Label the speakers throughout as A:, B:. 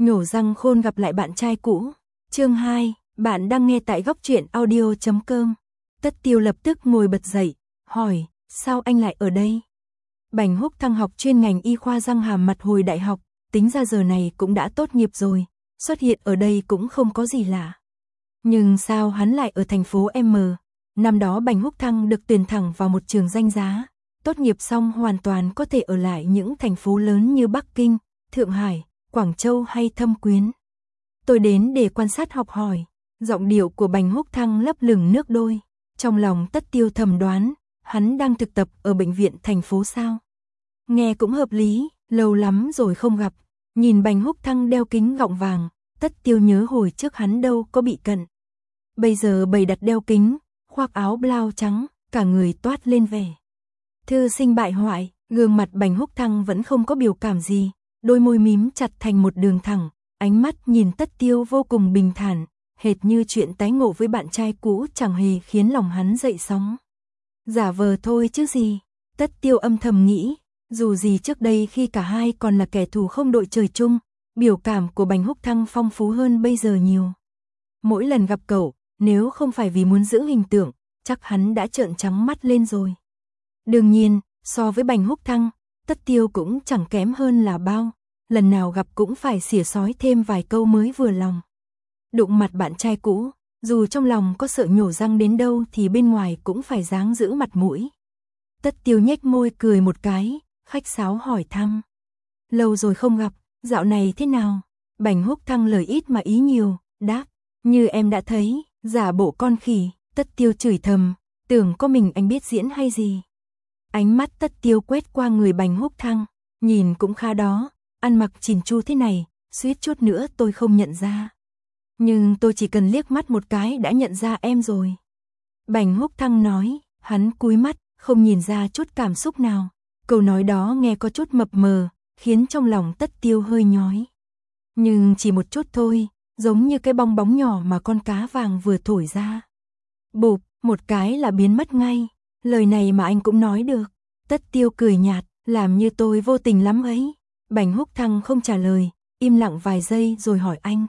A: Nhổ răng khôn gặp lại bạn trai cũ. Chương 2, bạn đang nghe tại góc truyện audio.com. Tất Tiêu lập tức ngồi bật dậy, hỏi, sao anh lại ở đây? Bành Húc Thăng học chuyên ngành y khoa răng hàm mặt hồi đại học, tính ra giờ này cũng đã tốt nghiệp rồi, xuất hiện ở đây cũng không có gì lạ. Nhưng sao hắn lại ở thành phố M? Năm đó Bành Húc Thăng được tuyển thẳng vào một trường danh giá, tốt nghiệp xong hoàn toàn có thể ở lại những thành phố lớn như Bắc Kinh, Thượng Hải, Quảng Châu hay Thâm Quyến. Tôi đến để quan sát học hỏi. Giọng điệu của Bành Húc Thăng lấp lửng nước đôi. Trong lòng Tất Tiêu thầm đoán, hắn đang thực tập ở bệnh viện thành phố sao. Nghe cũng hợp lý, lâu lắm rồi không gặp. Nhìn Bành Húc Thăng đeo kính gọng vàng, Tất Tiêu nhớ hồi trước hắn đâu có bị cận. Bây giờ bày đặt đeo kính, khoác áo blau trắng, cả người toát lên vẻ thư sinh bại hoại. Gương mặt Bành Húc Thăng vẫn không có biểu cảm gì, đôi môi mím chặt thành một đường thẳng, ánh mắt nhìn Tất Tiêu vô cùng bình thản, hệt như chuyện tái ngộ với bạn trai cũ chẳng hề khiến lòng hắn dậy sóng. Giả vờ thôi chứ gì, Tất Tiêu âm thầm nghĩ, dù gì trước đây khi cả hai còn là kẻ thù không đội trời chung, biểu cảm của Bành Húc Thăng phong phú hơn bây giờ nhiều. Mỗi lần gặp cậu, nếu không phải vì muốn giữ hình tượng, chắc hắn đã trợn trắng mắt lên rồi. Đương nhiên, so với Bành Húc Thăng, Tất Tiêu cũng chẳng kém hơn là bao, lần nào gặp cũng phải xỉa xói thêm vài câu mới vừa lòng. Đụng mặt bạn trai cũ, dù trong lòng có sợ nhổ răng đến đâu thì bên ngoài cũng phải dáng giữ mặt mũi. Tất Tiêu nhếch môi cười một cái, khách sáo hỏi thăm. Lâu rồi không gặp, dạo này thế nào? Bành Húc Thăng lời ít mà ý nhiều, đáp, như em đã thấy, giả bộ con khỉ. Tất Tiêu chửi thầm, tưởng có mình anh biết diễn hay gì. Ánh mắt Tất Tiêu quét qua người Bành Húc Thăng, nhìn cũng khá đó, ăn mặc chỉn chu thế này, suýt chút nữa tôi không nhận ra. Nhưng tôi chỉ cần liếc mắt một cái đã nhận ra em rồi. Bành Húc Thăng nói, hắn cúi mắt, không nhìn ra chút cảm xúc nào. Câu nói đó nghe có chút mập mờ, khiến trong lòng Tất Tiêu hơi nhói. Nhưng chỉ một chút thôi, giống như cái bong bóng nhỏ mà con cá vàng vừa thổi ra. Bụp, một cái là biến mất ngay. Lời này mà anh cũng nói được. Tất Tiêu cười nhạt, làm như tôi vô tình lắm ấy. Bành Húc Thăng không trả lời, im lặng vài giây rồi hỏi anh.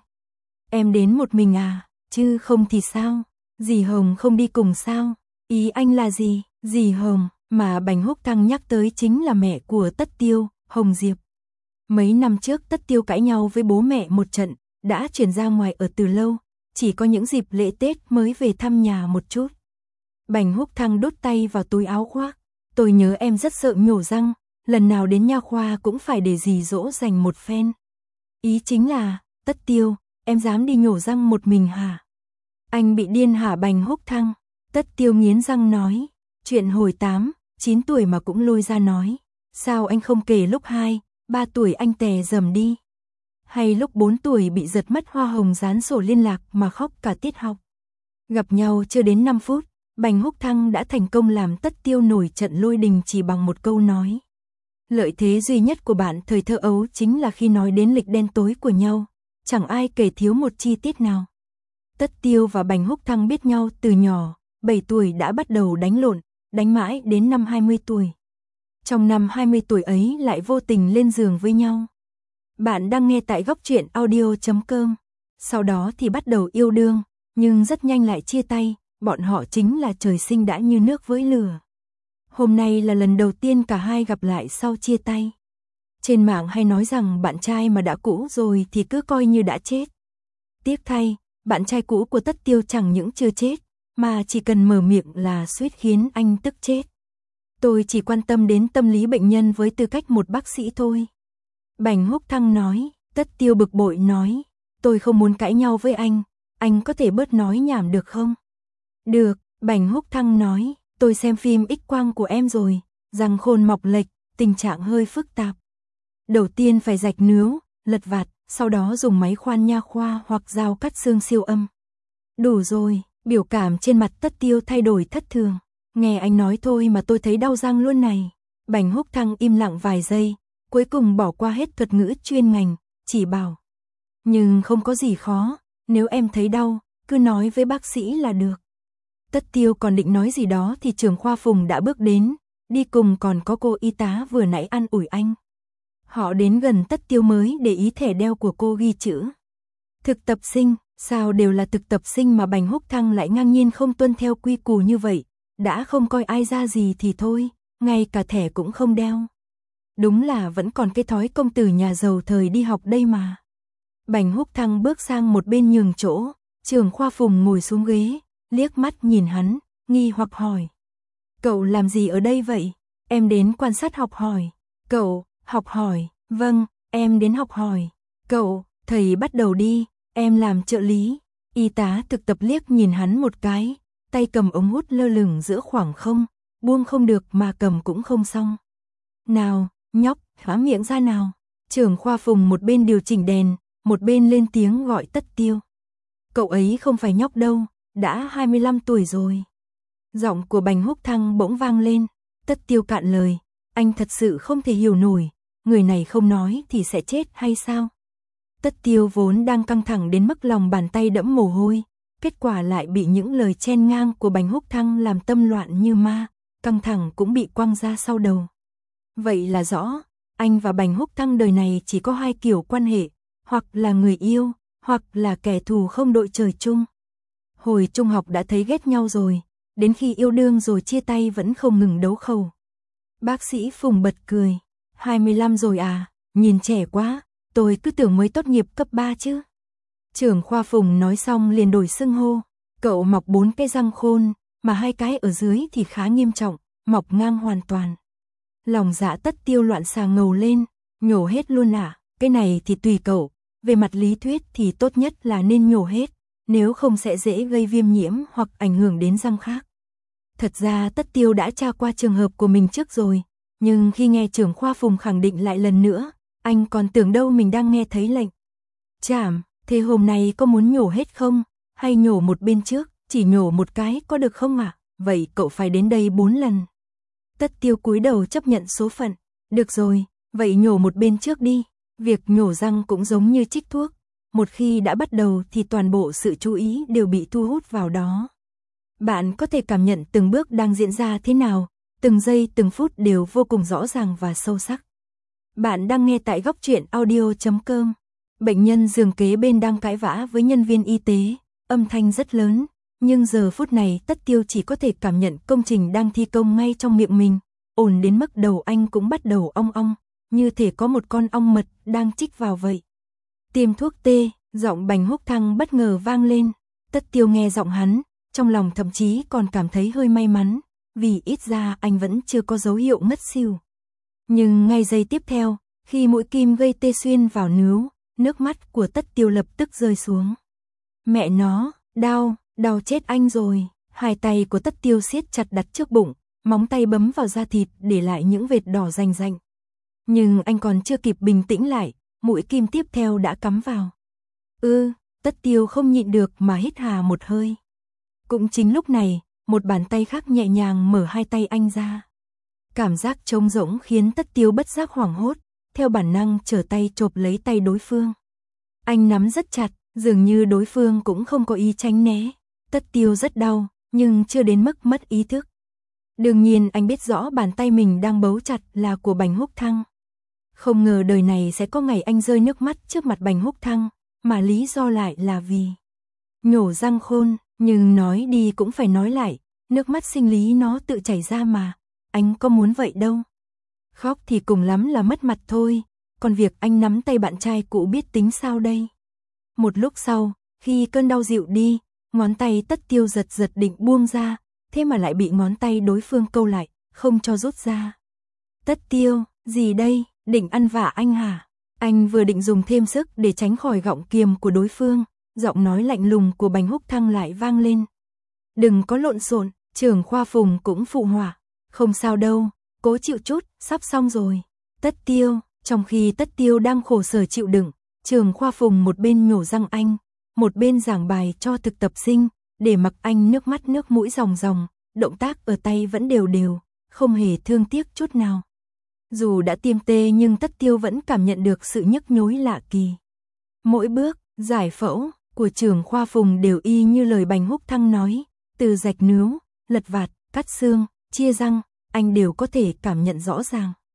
A: Em đến một mình à, chứ không thì sao? Dì Hồng không đi cùng sao? Ý anh là gì? Dì Hồng mà Bành Húc Thăng nhắc tới chính là mẹ của Tất Tiêu, Hồng Diệp. Mấy năm trước Tất Tiêu cãi nhau với bố mẹ một trận, đã chuyển ra ngoài ở từ lâu, chỉ có những dịp lễ Tết mới về thăm nhà một chút. Bành Húc Thăng đút tay vào túi áo khoác. Tôi nhớ em rất sợ nhổ răng, lần nào đến nha khoa cũng phải để dì dỗ dành một phen. Ý chính là, Tất Tiêu, em dám đi nhổ răng một mình hả? Anh bị điên hả Bành Húc Thăng? Tất Tiêu nghiến răng nói, chuyện hồi 8, 9 tuổi mà cũng lôi ra nói. Sao anh không kể lúc 2, 3 tuổi anh tè dầm đi? Hay lúc 4 tuổi bị giật mất hoa hồng dán sổ liên lạc mà khóc cả tiết học? Gặp nhau chưa đến 5 phút, Bành Húc Thăng đã thành công làm Tất Tiêu nổi trận lôi đình chỉ bằng một câu nói. Lợi thế duy nhất của bạn thời thơ ấu chính là khi nói đến lịch đen tối của nhau, chẳng ai kể thiếu một chi tiết nào. Tất Tiêu và Bành Húc Thăng biết nhau từ nhỏ, 7 tuổi đã bắt đầu đánh lộn, đánh mãi đến năm 20 tuổi. Trong năm 20 tuổi ấy lại vô tình lên giường với nhau. Bạn đang nghe tại góc truyện audio.com. Sau đó thì bắt đầu yêu đương, nhưng rất nhanh lại chia tay, bọn họ chính là trời sinh đã như nước với lửa. Hôm nay là lần đầu tiên cả hai gặp lại sau chia tay. Trên mạng hay nói rằng bạn trai mà đã cũ rồi thì cứ coi như đã chết. Tiếc thay, bạn trai cũ của Tất Tiêu chẳng những chưa chết, mà chỉ cần mở miệng là suýt khiến anh tức chết. Tôi chỉ quan tâm đến tâm lý bệnh nhân với tư cách một bác sĩ thôi. Bành Húc Thăng nói. Tất Tiêu bực bội nói, tôi không muốn cãi nhau với anh có thể bớt nói nhảm được không? Được, Bành Húc Thăng nói, tôi xem phim X quang của em rồi, răng khôn mọc lệch, tình trạng hơi phức tạp. Đầu tiên phải rạch nướu, lật vạt, sau đó dùng máy khoan nha khoa hoặc dao cắt xương siêu âm. Đủ rồi, biểu cảm trên mặt Tất Tiêu thay đổi thất thường. Nghe anh nói thôi mà tôi thấy đau răng luôn này. Bành Húc Thăng im lặng vài giây, cuối cùng bỏ qua hết thuật ngữ chuyên ngành, chỉ bảo. Nhưng không có gì khó, nếu em thấy đau, cứ nói với bác sĩ là được. Tất Tiêu còn định nói gì đó thì trưởng khoa Phùng đã bước đến, đi cùng còn có cô y tá vừa nãy an ủi anh. Họ đến gần Tất Tiêu mới để ý thẻ đeo của cô ghi chữ. Thực tập sinh, sao đều là thực tập sinh mà Bành Húc Thăng lại ngang nhiên không tuân theo quy củ như vậy, đã không coi ai ra gì thì thôi, ngay cả thẻ cũng không đeo. Đúng là vẫn còn cái thói công tử nhà giàu thời đi học đây mà. Bành Húc Thăng bước sang một bên nhường chỗ, Trưởng khoa Phùng ngồi xuống ghế, liếc mắt nhìn hắn, nghi hoặc hỏi. Cậu làm gì ở đây vậy? Em đến quan sát học hỏi. Cậu, học hỏi, vâng, em đến học hỏi. Cậu, thầy bắt đầu đi, em làm trợ lý. Y tá thực tập liếc nhìn hắn một cái, tay cầm ống hút lơ lửng giữa khoảng không, buông không được mà cầm cũng không xong. Nào, nhóc, há miệng ra nào. Trưởng khoa Phùng một bên điều chỉnh đèn, một bên lên tiếng gọi Tất Tiêu. Cậu ấy không phải nhóc đâu, đã 25 tuổi rồi. Giọng của Bành Húc Thăng bỗng vang lên, Tất Tiêu cạn lời, anh thật sự không thể hiểu nổi, người này không nói thì sẽ chết hay sao? Tất Tiêu vốn đang căng thẳng đến mức lòng bàn tay đẫm mồ hôi, kết quả lại bị những lời chen ngang của Bành Húc Thăng làm tâm loạn như ma, căng thẳng cũng bị quăng ra sau đầu. Vậy là rõ, anh và Bành Húc Thăng đời này chỉ có hai kiểu quan hệ, hoặc là người yêu, hoặc là kẻ thù không đội trời chung. Hồi trung học đã thấy ghét nhau rồi, đến khi yêu đương rồi chia tay vẫn không ngừng đấu khẩu. Bác sĩ Phùng bật cười, 25 rồi à, nhìn trẻ quá, tôi cứ tưởng mới tốt nghiệp cấp 3 chứ. Trưởng khoa Phùng nói xong liền đổi xưng hô, cậu mọc 4 cái răng khôn, mà 2 cái ở dưới thì khá nghiêm trọng, mọc ngang hoàn toàn. Lòng dạ Tất Tiêu loạn xà ngầu lên, nhổ hết luôn à, cái này thì tùy cậu, về mặt lý thuyết thì tốt nhất là nên nhổ hết, nếu không sẽ dễ gây viêm nhiễm hoặc ảnh hưởng đến răng khác. Thật ra Tất Tiêu đã tra qua trường hợp của mình trước rồi, nhưng khi nghe trưởng khoa Phùng khẳng định lại lần nữa, anh còn tưởng đâu mình đang nghe thấy lệnh. Chảm, thế hôm nay có muốn nhổ hết không? Hay nhổ một bên trước, chỉ nhổ một cái có được không ạ? Vậy cậu phải đến đây 4 lần. Tất Tiêu cúi đầu chấp nhận số phận. Được rồi, vậy nhổ một bên trước đi. Việc nhổ răng cũng giống như trích thuốc. Một khi đã bắt đầu thì toàn bộ sự chú ý đều bị thu hút vào đó. Bạn có thể cảm nhận từng bước đang diễn ra thế nào, từng giây từng phút đều vô cùng rõ ràng và sâu sắc. Bạn đang nghe tại góc truyện audio.com. Bệnh nhân giường kế bên đang cãi vã với nhân viên y tế, âm thanh rất lớn, nhưng giờ phút này Tất Tiêu chỉ có thể cảm nhận công trình đang thi công ngay trong miệng mình, ồn đến mức đầu anh cũng bắt đầu ong ong, như thể có một con ong mật đang chích vào vậy. Tiêm thuốc tê, giọng Bành Húc Thăng bất ngờ vang lên, Tất Tiêu nghe giọng hắn, trong lòng thậm chí còn cảm thấy hơi may mắn, vì ít ra anh vẫn chưa có dấu hiệu ngất xỉu. Nhưng ngay giây tiếp theo, khi mũi kim gây tê xuyên vào nướu, nước mắt của Tất Tiêu lập tức rơi xuống. Mẹ nó, đau, đau chết anh rồi. Hai tay của Tất Tiêu siết chặt đặt trước bụng, móng tay bấm vào da thịt để lại những vệt đỏ rành rành. Nhưng anh còn chưa kịp bình tĩnh lại, mũi kim tiếp theo đã cắm vào. Tất Tiêu không nhịn được mà hít hà một hơi. Cũng chính lúc này, một bàn tay khác nhẹ nhàng mở hai tay anh ra. Cảm giác trống rỗng khiến Tất Tiêu bất giác hoảng hốt, theo bản năng trở tay chộp lấy tay đối phương. Anh nắm rất chặt, dường như đối phương cũng không có ý tránh né. Tất Tiêu rất đau, nhưng chưa đến mức mất ý thức. Đương nhiên anh biết rõ bàn tay mình đang bấu chặt là của Bành Húc Thăng. Không ngờ đời này sẽ có ngày anh rơi nước mắt trước mặt Bành Húc Thăng, mà lý do lại là vì nhổ răng khôn, nhưng nói đi cũng phải nói lại, nước mắt sinh lý nó tự chảy ra mà, anh có muốn vậy đâu. Khóc thì cùng lắm là mất mặt thôi, còn việc anh nắm tay bạn trai cũ biết tính sao đây. Một lúc sau, khi cơn đau dịu đi, ngón tay Tất Tiêu giật giật định buông ra, thế mà lại bị ngón tay đối phương câu lại, không cho rút ra. Tất Tiêu, gì đây, định ăn vạ anh hả? Anh vừa định dùng thêm sức để tránh khỏi gọng kiềm của đối phương, giọng nói lạnh lùng của Bành Húc Thăng lại vang lên. Đừng có lộn xộn, trưởng khoa Phùng cũng phụ họa. Không sao đâu, cố chịu chút, sắp xong rồi. Tất Tiêu, trong khi Tất Tiêu đang khổ sở chịu đựng, trưởng khoa Phùng một bên nhổ răng anh, một bên giảng bài cho thực tập sinh, để mặc anh nước mắt nước mũi ròng ròng, động tác ở tay vẫn đều đều, không hề thương tiếc chút nào. Dù đã tiêm tê nhưng Tất Tiêu vẫn cảm nhận được sự nhức nhối lạ kỳ. Mỗi bước, giải phẫu của trưởng khoa Phùng đều y như lời Bành Húc Thăng nói, từ rạch nướu, lật vạt, cắt xương, chia răng, anh đều có thể cảm nhận rõ ràng.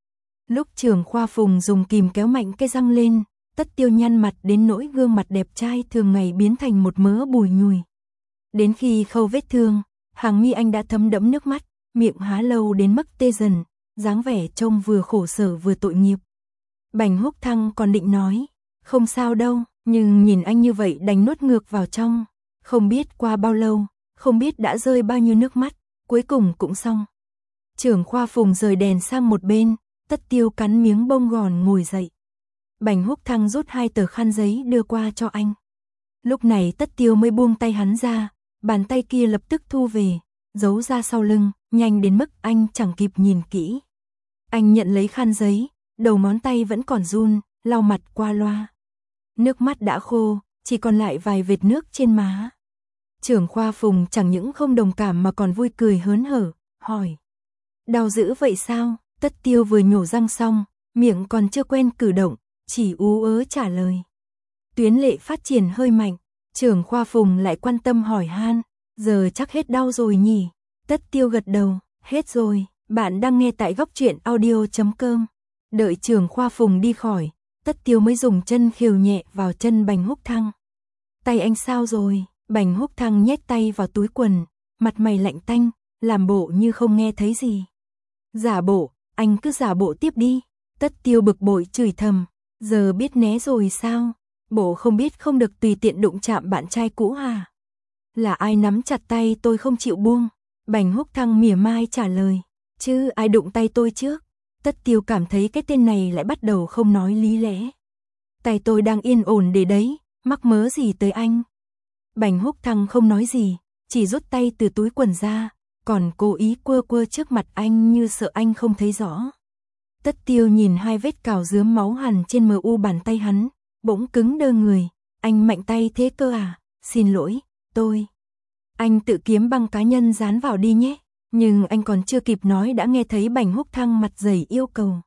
A: Lúc trưởng khoa Phùng dùng kìm kéo mạnh cái răng lên, Tất Tiêu nhăn mặt đến nỗi gương mặt đẹp trai thường ngày biến thành một mớ bùi nhùi. Đến khi khâu vết thương, hàng mi anh đã thấm đẫm nước mắt, miệng há lâu đến mức tê dần, dáng vẻ trông vừa khổ sở vừa tội nghiệp. Bành Húc Thăng còn định nói, không sao đâu, nhưng nhìn anh như vậy đành nuốt ngược vào trong. Không biết qua bao lâu, không biết đã rơi bao nhiêu nước mắt, cuối cùng cũng xong. Trưởng khoa Phùng rời đèn sang một bên, Tất Tiêu cắn miếng bông gòn ngồi dậy. Bành Húc Thăng rút 2 tờ khăn giấy đưa qua cho anh. Lúc này Tất Tiêu mới buông tay hắn ra, bàn tay kia lập tức thu về, giấu ra sau lưng, nhanh đến mức anh chẳng kịp nhìn kỹ. Anh nhận lấy khăn giấy, đầu ngón tay vẫn còn run, lau mặt qua loa. Nước mắt đã khô, chỉ còn lại vài vệt nước trên má. Trưởng khoa Phùng chẳng những không đồng cảm mà còn vui cười hớn hở, hỏi. Đau dữ vậy sao? Tất Tiêu vừa nhổ răng xong, miệng còn chưa quen cử động, chỉ ú ớ trả lời. Tuyến lệ phát triển hơi mạnh, trưởng khoa Phùng lại quan tâm hỏi han, giờ chắc hết đau rồi nhỉ? Tất Tiêu gật đầu, hết rồi. Bạn đang nghe tại góc truyện audio.com. Đợi trưởng khoa Phùng đi khỏi, Tất Tiêu mới dùng chân khều nhẹ vào chân Bành Húc Thăng. Tay anh sao rồi? Bành Húc Thăng nhét tay vào túi quần, mặt mày lạnh tanh, làm bộ như không nghe thấy gì. Giả bộ, anh cứ giả bộ tiếp đi. Tất Tiêu bực bội chửi thầm, giờ biết né rồi sao? Bộ không biết không được tùy tiện đụng chạm bạn trai cũ à? Là ai nắm chặt tay tôi không chịu buông? Bành Húc Thăng mỉa mai trả lời, chứ ai đụng tay tôi trước? Tất Tiêu cảm thấy cái tên này lại bắt đầu không nói lý lẽ. Tay tôi đang yên ổn để đấy, mắc mớ gì tới anh? Bành Húc Thăng không nói gì, chỉ rút tay từ túi quần ra, còn cố ý quơ quơ trước mặt anh như sợ anh không thấy rõ. Tất Tiêu nhìn 2 vết cào rướm máu hằn trên mờ u bàn tay hắn, bỗng cứng đơ người. Anh mạnh tay thế cơ à? Xin lỗi, tôi. Anh tự kiếm băng cá nhân dán vào đi nhé. Nhưng anh còn chưa kịp nói đã nghe thấy Bành Húc Thăng mặt dày yêu cầu.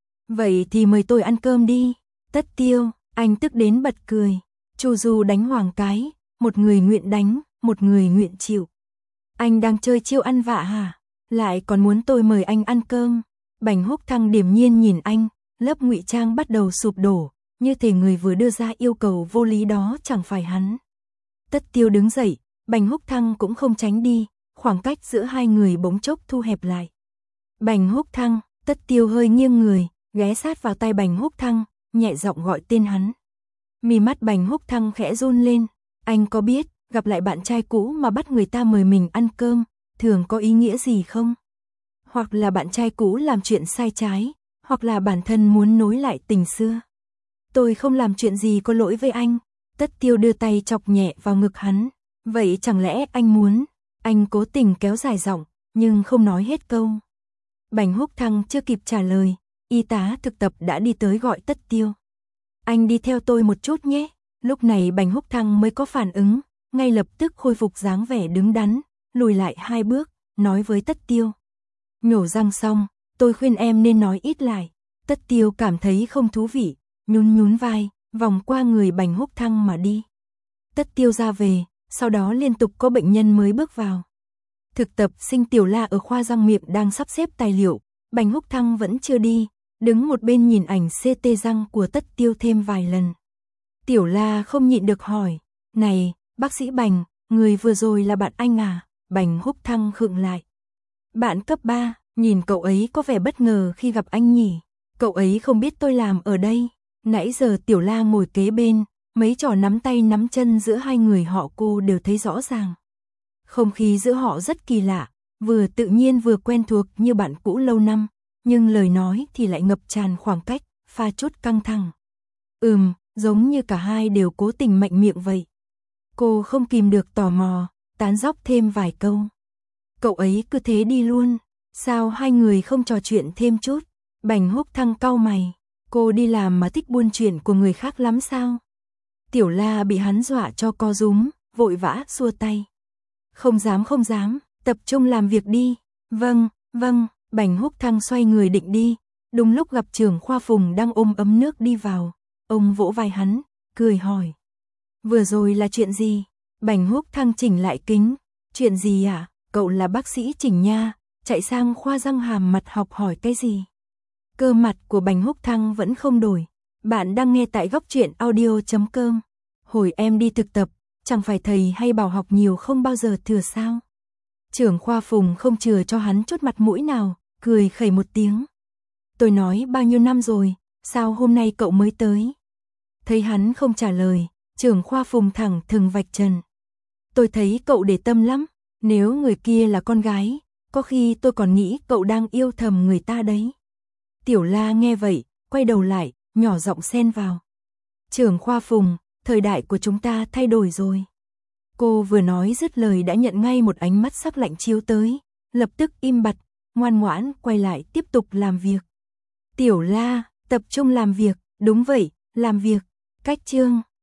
A: Vậy thì mời tôi ăn cơm đi. Tất Tiêu, anh tức đến bật cười. Chu Du đánh Hoàng cái, một người nguyện đánh, một người nguyện chịu. Anh đang chơi chiêu ăn vạ hả? Lại còn muốn tôi mời anh ăn cơm. Bành Húc Thăng điềm nhiên nhìn anh, lớp ngụy trang bắt đầu sụp đổ, như thể người vừa đưa ra yêu cầu vô lý đó chẳng phải hắn. Tất Tiêu đứng dậy, Bành Húc Thăng cũng không tránh đi, khoảng cách giữa hai người bỗng chốc thu hẹp lại. Bành Húc Thăng, Tất Tiêu hơi nghiêng người, ghé sát vào tay Bành Húc Thăng, nhẹ giọng gọi tên hắn. Mi mắt Bành Húc Thăng khẽ run lên, anh có biết, gặp lại bạn trai cũ mà bắt người ta mời mình ăn cơm, thường có ý nghĩa gì không? Hoặc là bạn trai cũ làm chuyện sai trái, hoặc là bản thân muốn nối lại tình xưa. Tôi không làm chuyện gì có lỗi với anh. Tất Tiêu đưa tay chọc nhẹ vào ngực hắn. Vậy chẳng lẽ anh muốn? Anh cố tình kéo dài giọng, nhưng không nói hết câu. Bành Húc Thăng chưa kịp trả lời, y tá thực tập đã đi tới gọi Tất Tiêu. Anh đi theo tôi một chút nhé. Lúc này Bành Húc Thăng mới có phản ứng, ngay lập tức khôi phục dáng vẻ đứng đắn, lùi lại 2 bước, nói với Tất Tiêu. Nhổ răng xong, tôi khuyên em nên nói ít lại. Tất Tiêu cảm thấy không thú vị, nhún nhún vai, vòng qua người Bành Húc Thăng mà đi. Tất Tiêu ra về, sau đó liên tục có bệnh nhân mới bước vào. Thực tập sinh Tiểu La ở khoa răng miệng đang sắp xếp tài liệu, Bành Húc Thăng vẫn chưa đi, đứng một bên nhìn ảnh CT răng của Tất Tiêu thêm vài lần. Tiểu La không nhịn được hỏi, này, bác sĩ Bành, người vừa rồi là bạn anh à? Bành Húc Thăng khựng lại. Bạn cấp 3, nhìn cậu ấy có vẻ bất ngờ khi gặp anh nhỉ? Cậu ấy không biết tôi làm ở đây. Nãy giờ Tiểu La ngồi kế bên, mấy trò nắm tay nắm chân giữa hai người họ cô đều thấy rõ ràng. Không khí giữa họ rất kỳ lạ, vừa tự nhiên vừa quen thuộc như bạn cũ lâu năm, nhưng lời nói thì lại ngập tràn khoảng cách, pha chút căng thẳng. Giống như cả hai đều cố tình mạnh miệng vậy. Cô không kìm được tò mò, tán dóc thêm vài câu. Cậu ấy cứ thế đi luôn, sao hai người không trò chuyện thêm chút? Bành Húc Thăng cau mày, cô đi làm mà thích buôn chuyện của người khác lắm sao? Tiểu La bị hắn dọa cho co rúm, vội vã xua tay. Không dám, tập trung làm việc đi. Vâng, Bành Húc Thăng xoay người định đi, đúng lúc gặp trưởng khoa Phùng đang ôm ấm nước đi vào. Ông vỗ vai hắn, cười hỏi. Vừa rồi là chuyện gì? Bành Húc Thăng chỉnh lại kính. Chuyện gì ạ? Cậu là bác sĩ Chỉnh nha, chạy sang khoa răng hàm mặt học hỏi cái gì? Cơ mặt của Bành Húc Thăng vẫn không đổi. Bạn đang nghe tại góc truyện audio.com. Hồi em đi thực tập, chẳng phải thầy hay bảo học nhiều không bao giờ thừa sao? Trưởng khoa Phùng không chừa cho hắn chút mặt mũi nào, cười khẩy một tiếng. Tôi nói bao nhiêu năm rồi, sao hôm nay cậu mới tới? Thấy hắn không trả lời, trưởng khoa Phùng thẳng thừng vạch trần. Tôi thấy cậu để tâm lắm, nếu người kia là con gái, có khi tôi còn nghĩ cậu đang yêu thầm người ta đấy. Tiểu La nghe vậy, quay đầu lại, nhỏ giọng xen vào. Trưởng khoa Phùng, thời đại của chúng ta thay đổi rồi. Cô vừa nói dứt lời đã nhận ngay một ánh mắt sắc lạnh chiếu tới, lập tức im bặt, ngoan ngoãn quay lại tiếp tục làm việc. Tiểu La, tập trung làm việc, đúng vậy, làm việc. Cách chương